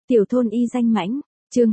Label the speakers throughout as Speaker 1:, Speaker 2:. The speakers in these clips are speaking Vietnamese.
Speaker 1: Tiểu thôn y danh mãnh, chương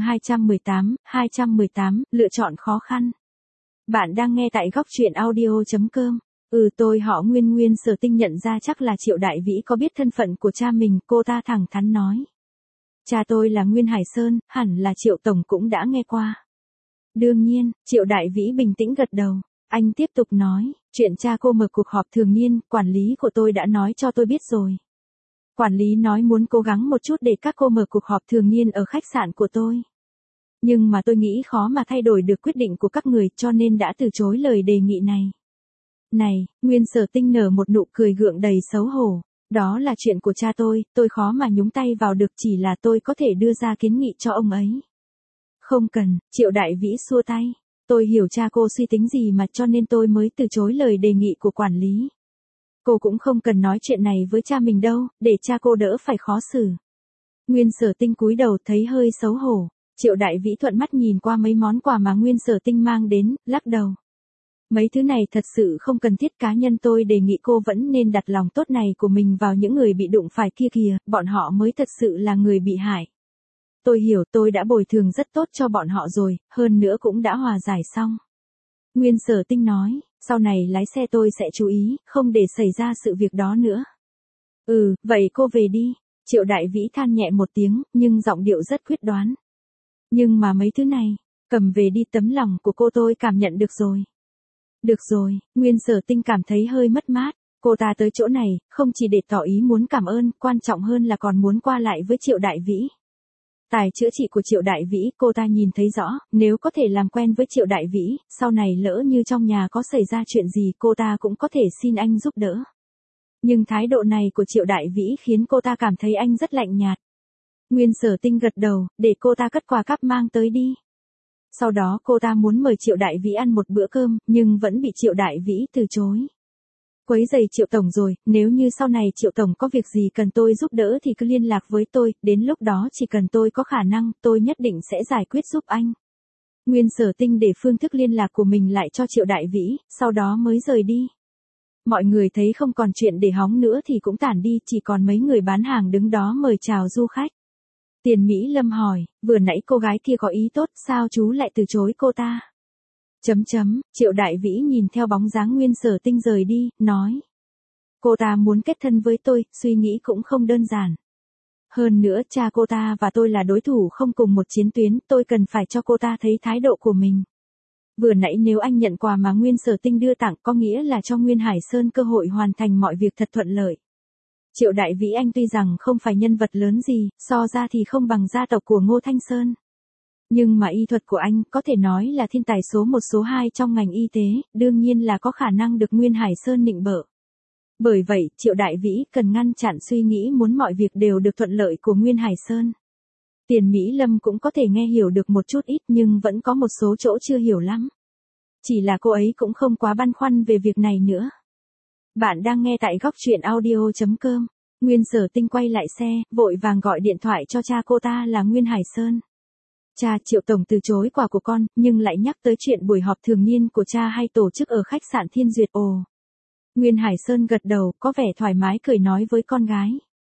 Speaker 1: 218, lựa chọn khó khăn. Bạn đang nghe tại góc truyện audio.com. Tôi họ Nguyên. Sở Tinh nhận ra chắc là Triệu Đại Vĩ có biết thân phận của cha mình, cô ta thẳng thắn nói. Cha tôi là Nguyên Hải Sơn, hẳn là Triệu Tổng cũng đã nghe qua. Đương nhiên, Triệu Đại Vĩ bình tĩnh gật đầu. Anh tiếp tục nói, chuyện cha cô mở cuộc họp thường niên, quản lý của tôi đã nói cho tôi biết rồi. Quản lý nói muốn cố gắng một chút để các cô mở cuộc họp thường niên ở khách sạn của tôi. Nhưng mà tôi nghĩ khó mà thay đổi được quyết định của các người cho nên đã từ chối lời đề nghị này. Này, Nguyên Sở Tinh nở một nụ cười gượng đầy xấu hổ. Đó là chuyện của cha tôi khó mà nhúng tay vào được, chỉ là tôi có thể đưa ra kiến nghị cho ông ấy. Không cần, Triệu Đại Vĩ xua tay. Tôi hiểu cha cô suy tính gì mà cho nên tôi mới từ chối lời đề nghị của quản lý. Cô cũng không cần nói chuyện này với cha mình đâu, để cha cô đỡ phải khó xử. Nguyên Sở Tinh cúi đầu thấy hơi xấu hổ. Triệu Đại Vĩ thuận mắt nhìn qua mấy món quà mà Nguyên Sở Tinh mang đến, lắc đầu. Mấy thứ này thật sự không cần thiết, cá nhân tôi đề nghị cô vẫn nên đặt lòng tốt này của mình vào những người bị đụng phải kia kìa, bọn họ mới thật sự là người bị hại. Tôi hiểu, tôi đã bồi thường rất tốt cho bọn họ rồi, hơn nữa cũng đã hòa giải xong. Nguyên Sở Tinh nói, sau này lái xe tôi sẽ chú ý, không để xảy ra sự việc đó nữa. Vậy cô về đi. Triệu Đại Vĩ than nhẹ một tiếng, nhưng giọng điệu rất quyết đoán. Nhưng mà mấy thứ này, cầm về đi, tấm lòng của cô tôi cảm nhận được rồi. Được rồi, Nguyên Sở Tinh cảm thấy hơi mất mát. Cô ta tới chỗ này, không chỉ để tỏ ý muốn cảm ơn, quan trọng hơn là còn muốn qua lại với Triệu Đại Vĩ. Tài chữa trị của Triệu Đại Vĩ cô ta nhìn thấy rõ, nếu có thể làm quen với Triệu Đại Vĩ, sau này lỡ như trong nhà có xảy ra chuyện gì cô ta cũng có thể xin anh giúp đỡ. Nhưng thái độ này của Triệu Đại Vĩ khiến cô ta cảm thấy anh rất lạnh nhạt. Nguyên Sở Tinh gật đầu, để cô ta cất quà cáp mang tới đi. Sau đó cô ta muốn mời Triệu Đại Vĩ ăn một bữa cơm, nhưng vẫn bị Triệu Đại Vĩ từ chối. Quấy rầy Triệu Tổng rồi, nếu như sau này Triệu Tổng có việc gì cần tôi giúp đỡ thì cứ liên lạc với tôi, đến lúc đó chỉ cần tôi có khả năng, tôi nhất định sẽ giải quyết giúp anh. Nguyên Sở Tinh để phương thức liên lạc của mình lại cho Triệu Đại Vĩ, sau đó mới rời đi. Mọi người thấy không còn chuyện để hóng nữa thì cũng tản đi, chỉ còn mấy người bán hàng đứng đó mời chào du khách. Tiền Mỹ Lâm hỏi, vừa nãy cô gái kia có ý tốt, sao chú lại từ chối cô ta? Triệu Đại Vĩ nhìn theo bóng dáng Nguyên Sở Tinh rời đi, nói. Cô ta muốn kết thân với tôi, suy nghĩ cũng không đơn giản. Hơn nữa cha cô ta và tôi là đối thủ không cùng một chiến tuyến, tôi cần phải cho cô ta thấy thái độ của mình. Vừa nãy nếu anh nhận quà mà Nguyên Sở Tinh đưa tặng có nghĩa là cho Nguyên Hải Sơn cơ hội hoàn thành mọi việc thật thuận lợi. Triệu Đại Vĩ anh tuy rằng không phải nhân vật lớn gì, so ra thì không bằng gia tộc của Ngô Thanh Sơn. Nhưng mà y thuật của anh có thể nói là thiên tài số 1 số 2 trong ngành y tế, đương nhiên là có khả năng được Nguyên Hải Sơn nịnh bợ. Bởi vậy, Triệu Đại Vĩ cần ngăn chặn suy nghĩ muốn mọi việc đều được thuận lợi của Nguyên Hải Sơn. Tiền Mỹ Lâm cũng có thể nghe hiểu được một chút ít nhưng vẫn có một số chỗ chưa hiểu lắm. Chỉ là cô ấy cũng không quá băn khoăn về việc này nữa. Bạn đang nghe tại góc truyện audio.com. Nguyên Sở Tinh quay lại xe, vội vàng gọi điện thoại cho cha cô ta là Nguyên Hải Sơn. Cha, Triệu Tổng từ chối quà của con, nhưng lại nhắc tới chuyện buổi họp thường niên của cha hay tổ chức ở khách sạn Thiên Duyệt. Nguyên Hải Sơn gật đầu, có vẻ thoải mái cười nói với con gái.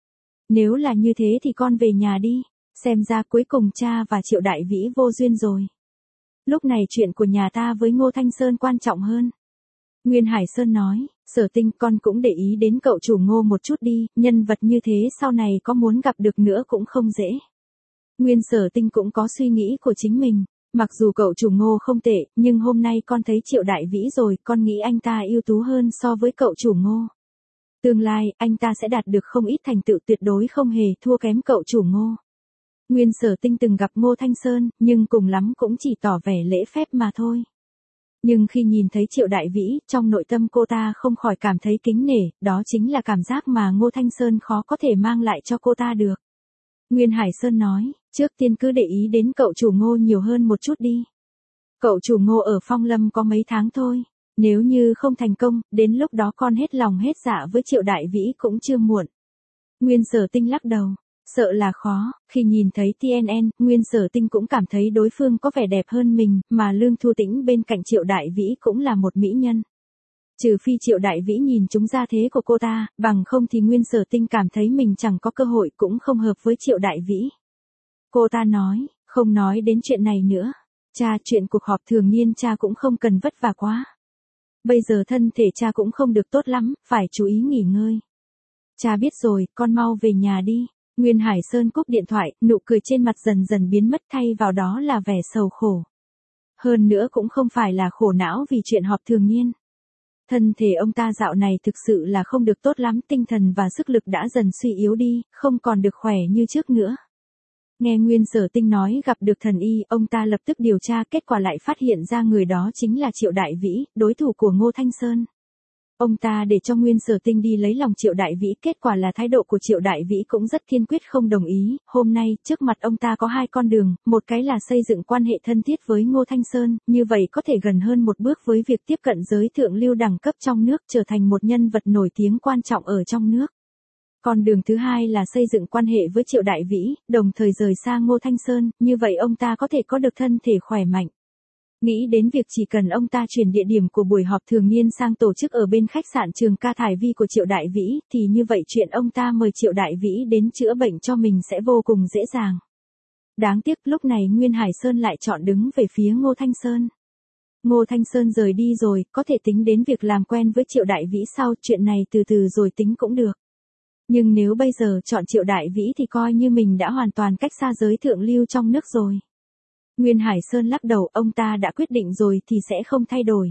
Speaker 1: Nếu là như thế thì con về nhà đi, xem ra cuối cùng cha và Triệu Đại Vĩ vô duyên rồi. Lúc này chuyện của nhà ta với Ngô Thanh Sơn quan trọng hơn. Nguyên Hải Sơn nói, Sở Tinh con cũng để ý đến cậu chủ Ngô một chút đi, nhân vật như thế sau này có muốn gặp được nữa cũng không dễ. Nguyên Sở Tinh cũng có suy nghĩ của chính mình, mặc dù cậu chủ Ngô không tệ, nhưng hôm nay con thấy Triệu Đại Vĩ rồi, con nghĩ anh ta ưu tú hơn so với cậu chủ Ngô. Tương lai, anh ta sẽ đạt được không ít thành tựu, tuyệt đối không hề thua kém cậu chủ Ngô. Nguyên Sở Tinh từng gặp Ngô Thanh Sơn, nhưng cùng lắm cũng chỉ tỏ vẻ lễ phép mà thôi. Nhưng khi nhìn thấy Triệu Đại Vĩ, trong nội tâm cô ta không khỏi cảm thấy kính nể, đó chính là cảm giác mà Ngô Thanh Sơn khó có thể mang lại cho cô ta được. Nguyên Hải Sơn nói, trước tiên cứ để ý đến cậu chủ Ngô nhiều hơn một chút đi. Cậu chủ Ngô ở Phong Lâm có mấy tháng thôi, nếu như không thành công, đến lúc đó con hết lòng hết dạ với Triệu Đại Vĩ cũng chưa muộn. Nguyên Sở Tinh lắc đầu, sợ là khó, khi nhìn thấy TNN, Nguyên Sở Tinh cũng cảm thấy đối phương có vẻ đẹp hơn mình, mà Lương Thu Tĩnh bên cạnh Triệu Đại Vĩ cũng là một mỹ nhân. Trừ phi Triệu Đại Vĩ nhìn chúng ra thế của cô ta, bằng không thì Nguyên Sở Tinh cảm thấy mình chẳng có cơ hội, cũng không hợp với Triệu Đại Vĩ. Cô ta nói, không nói đến chuyện này nữa. Cha, chuyện cuộc họp thường niên cha cũng không cần vất vả quá. Bây giờ thân thể cha cũng không được tốt lắm, phải chú ý nghỉ ngơi. Cha biết rồi, con mau về nhà đi. Nguyên Hải Sơn cúp điện thoại, nụ cười trên mặt dần dần biến mất thay vào đó là vẻ sầu khổ. Hơn nữa cũng không phải là khổ não vì chuyện họp thường niên. Thân thể ông ta dạo này thực sự là không được tốt lắm, tinh thần và sức lực đã dần suy yếu đi, không còn được khỏe như trước nữa. Nghe Nguyên Sở Tinh nói gặp được thần y, ông ta lập tức điều tra, kết quả lại phát hiện ra người đó chính là Triệu Đại Vĩ, đối thủ của Ngô Thanh Sơn. Ông ta để cho Nguyên Sở Tinh đi lấy lòng Triệu Đại Vĩ, kết quả là thái độ của Triệu Đại Vĩ cũng rất kiên quyết không đồng ý. Hôm nay, trước mặt ông ta có hai con đường, một cái là xây dựng quan hệ thân thiết với Ngô Thanh Sơn, như vậy có thể gần hơn một bước với việc tiếp cận giới thượng lưu đẳng cấp trong nước, trở thành một nhân vật nổi tiếng quan trọng ở trong nước. Con đường thứ hai là xây dựng quan hệ với Triệu Đại Vĩ, đồng thời rời xa Ngô Thanh Sơn, như vậy ông ta có thể có được thân thể khỏe mạnh. Nghĩ đến việc chỉ cần ông ta chuyển địa điểm của buổi họp thường niên sang tổ chức ở bên khách sạn Trường Ca Thải Vi của Triệu Đại Vĩ, thì như vậy chuyện ông ta mời Triệu Đại Vĩ đến chữa bệnh cho mình sẽ vô cùng dễ dàng. Đáng tiếc lúc này Nguyên Hải Sơn lại chọn đứng về phía Ngô Thanh Sơn. Ngô Thanh Sơn rời đi rồi, có thể tính đến việc làm quen với Triệu Đại Vĩ sau, chuyện này từ từ rồi tính cũng được. Nhưng nếu bây giờ chọn Triệu Đại Vĩ thì coi như mình đã hoàn toàn cách xa giới thượng lưu trong nước rồi. Nguyên Hải Sơn lắc đầu, ông ta đã quyết định rồi thì sẽ không thay đổi.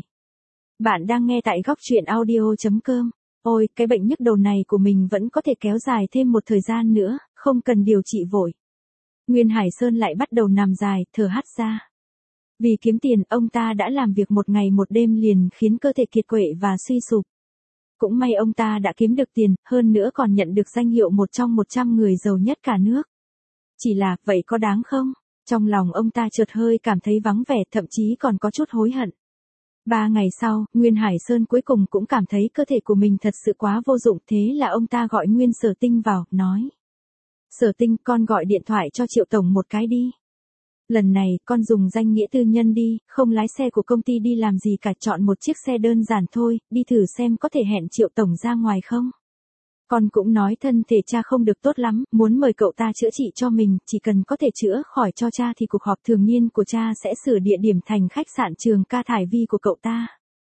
Speaker 1: Bạn đang nghe tại góc truyện audio.com. Ôi, cái bệnh nhức đầu này của mình vẫn có thể kéo dài thêm một thời gian nữa, không cần điều trị vội. Nguyên Hải Sơn lại bắt đầu nằm dài, thở hắt ra. Vì kiếm tiền, ông ta đã làm việc một ngày một đêm liền khiến cơ thể kiệt quệ và suy sụp. Cũng may ông ta đã kiếm được tiền, hơn nữa còn nhận được danh hiệu một trong 100 người giàu nhất cả nước. Chỉ là, vậy có đáng không? Trong lòng ông ta chợt hơi cảm thấy vắng vẻ, thậm chí còn có chút hối hận. 3 ngày sau, Nguyên Hải Sơn cuối cùng cũng cảm thấy cơ thể của mình thật sự quá vô dụng, thế là ông ta gọi Nguyên Sở Tinh vào, nói. Sở Tinh, con gọi điện thoại cho Triệu Tổng một cái đi. Lần này, con dùng danh nghĩa tư nhân đi, không lái xe của công ty đi làm gì cả, chọn một chiếc xe đơn giản thôi, đi thử xem có thể hẹn Triệu Tổng ra ngoài không. Con cũng nói thân thể cha không được tốt lắm, muốn mời cậu ta chữa trị cho mình, chỉ cần có thể chữa khỏi cho cha thì cuộc họp thường niên của cha sẽ sửa địa điểm thành khách sạn Trường Ca Thải Vi của cậu ta.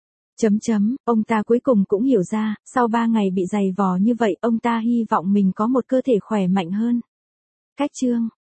Speaker 1: Ông ta cuối cùng cũng hiểu ra, sau 3 ngày bị giày vò như vậy, ông ta hy vọng mình có một cơ thể khỏe mạnh hơn. Cách chương